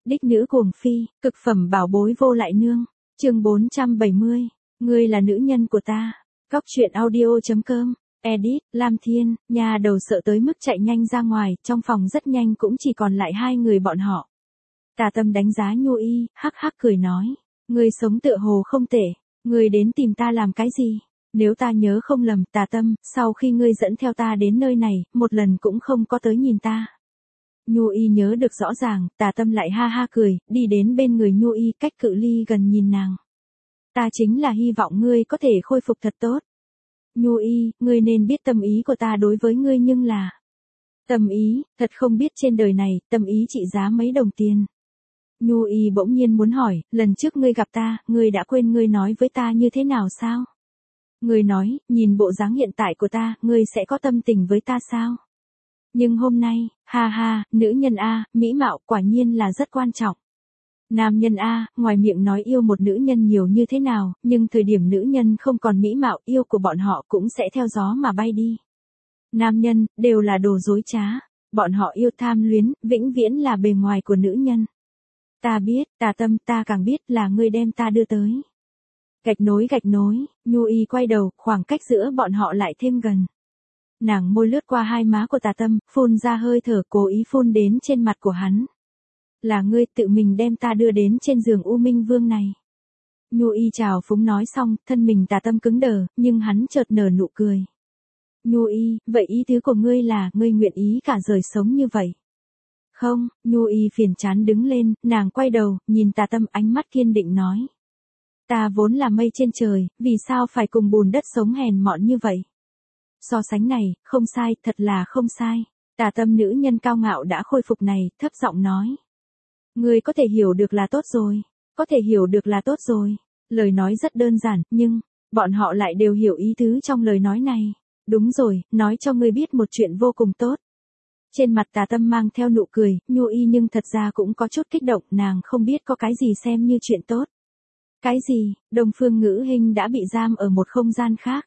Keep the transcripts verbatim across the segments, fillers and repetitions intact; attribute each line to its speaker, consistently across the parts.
Speaker 1: Đích nữ cuồng phi, cực phẩm bảo bối vô lại nương. Chương bốn trăm bảy mươi. Ngươi là nữ nhân của ta. Góc truyện audio.com. Edit, Lam Thiên, nhà đầu sợ tới mức chạy nhanh ra ngoài, trong phòng rất nhanh cũng chỉ còn lại hai người bọn họ. Tà Tâm đánh giá Nhu Y, hắc hắc cười nói. Ngươi sống tựa hồ không tệ, ngươi đến tìm ta làm cái gì? Nếu ta nhớ không lầm, Tà Tâm, sau khi ngươi dẫn theo ta đến nơi này, một lần cũng không có tới nhìn ta. Nhu Y nhớ được rõ ràng, Tà Tâm lại ha ha cười, đi đến bên người Nhu Y, cách cự ly gần nhìn nàng. Ta chính là hy vọng ngươi có thể khôi phục thật tốt. Nhu Y, ngươi nên biết tâm ý của ta đối với ngươi nhưng là... Tâm ý, thật không biết trên đời này, tâm ý trị giá mấy đồng tiền. Nhu Y bỗng nhiên muốn hỏi, lần trước ngươi gặp ta, ngươi đã quên ngươi nói với ta như thế nào sao? Ngươi nói, nhìn bộ dáng hiện tại của ta, ngươi sẽ có tâm tình với ta sao? Nhưng hôm nay, ha ha, nữ nhân A, mỹ mạo quả nhiên là rất quan trọng. Nam nhân A, ngoài miệng nói yêu một nữ nhân nhiều như thế nào, nhưng thời điểm nữ nhân không còn mỹ mạo, yêu của bọn họ cũng sẽ theo gió mà bay đi. Nam nhân, đều là đồ dối trá. Bọn họ yêu tham luyến, vĩnh viễn là bề ngoài của nữ nhân. Ta biết, Tà Tâm, ta càng biết là ngươi đem ta đưa tới. Gạch nối gạch nối, Nhu Y quay đầu, khoảng cách giữa bọn họ lại thêm gần. Nàng môi lướt qua hai má của Tà Tâm, phun ra hơi thở, cố ý phun đến trên mặt của hắn. Là ngươi tự mình đem ta đưa đến trên giường U Minh Vương này. Nhu Y chào phúng nói xong, thân mình Tà Tâm cứng đờ, nhưng hắn chợt nở nụ cười. Nhu Y, vậy ý tứ của ngươi là, ngươi nguyện ý cả đời sống như vậy. Không, Nhu Y phiền chán đứng lên, nàng quay đầu, nhìn Tà Tâm, ánh mắt kiên định nói. Ta vốn là mây trên trời, vì sao phải cùng bùn đất sống hèn mọn như vậy? So sánh này, không sai, thật là không sai. Tà Tâm nữ nhân cao ngạo đã khôi phục này, thấp giọng nói. Ngươi có thể hiểu được là tốt rồi, có thể hiểu được là tốt rồi. Lời nói rất đơn giản, nhưng, bọn họ lại đều hiểu ý tứ trong lời nói này. Đúng rồi, nói cho ngươi biết một chuyện vô cùng tốt. Trên mặt Tà Tâm mang theo nụ cười, Nhu Y nhưng thật ra cũng có chút kích động, nàng không biết có cái gì xem như chuyện tốt. Cái gì, Đông Phương Ngữ Hinh đã bị giam ở một không gian khác.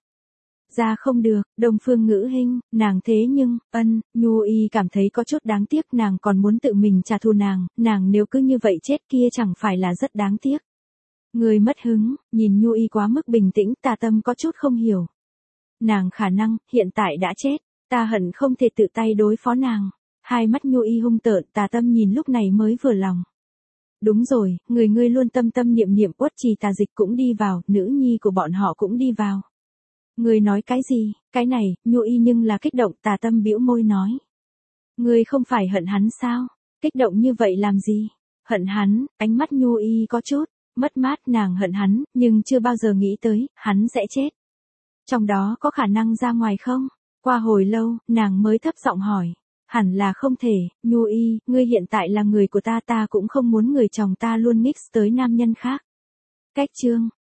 Speaker 1: Ra không được, Đông Phương Ngữ Hinh, nàng thế nhưng, ân, Nhu Y cảm thấy có chút đáng tiếc, nàng còn muốn tự mình trả thù nàng, nàng nếu cứ như vậy chết kia chẳng phải là rất đáng tiếc. Người mất hứng, nhìn Nhu Y quá mức bình tĩnh, Tà Tâm có chút không hiểu. Nàng khả năng, hiện tại đã chết, ta hận không thể tự tay đối phó nàng. Hai mắt Nhu Y hung tợn, Tà Tâm nhìn lúc này mới vừa lòng. Đúng rồi, người ngươi luôn tâm tâm niệm niệm, Uất Trì Tà Dịch cũng đi vào, nữ nhi của bọn họ cũng đi vào. Ngươi nói cái gì, cái này, Nhu Y nhưng là kích động, Tà Tâm bĩu môi nói. Ngươi không phải hận hắn sao, kích động như vậy làm gì, hận hắn, ánh mắt Nhu Y có chút, mất mát, nàng hận hắn, nhưng chưa bao giờ nghĩ tới, hắn sẽ chết. Trong đó có khả năng ra ngoài không? Qua hồi lâu, nàng mới thấp giọng hỏi. Hẳn là không thể, Nhu Y, ngươi hiện tại là người của ta, ta cũng không muốn người chồng ta luôn mix tới nam nhân khác. Cách chương,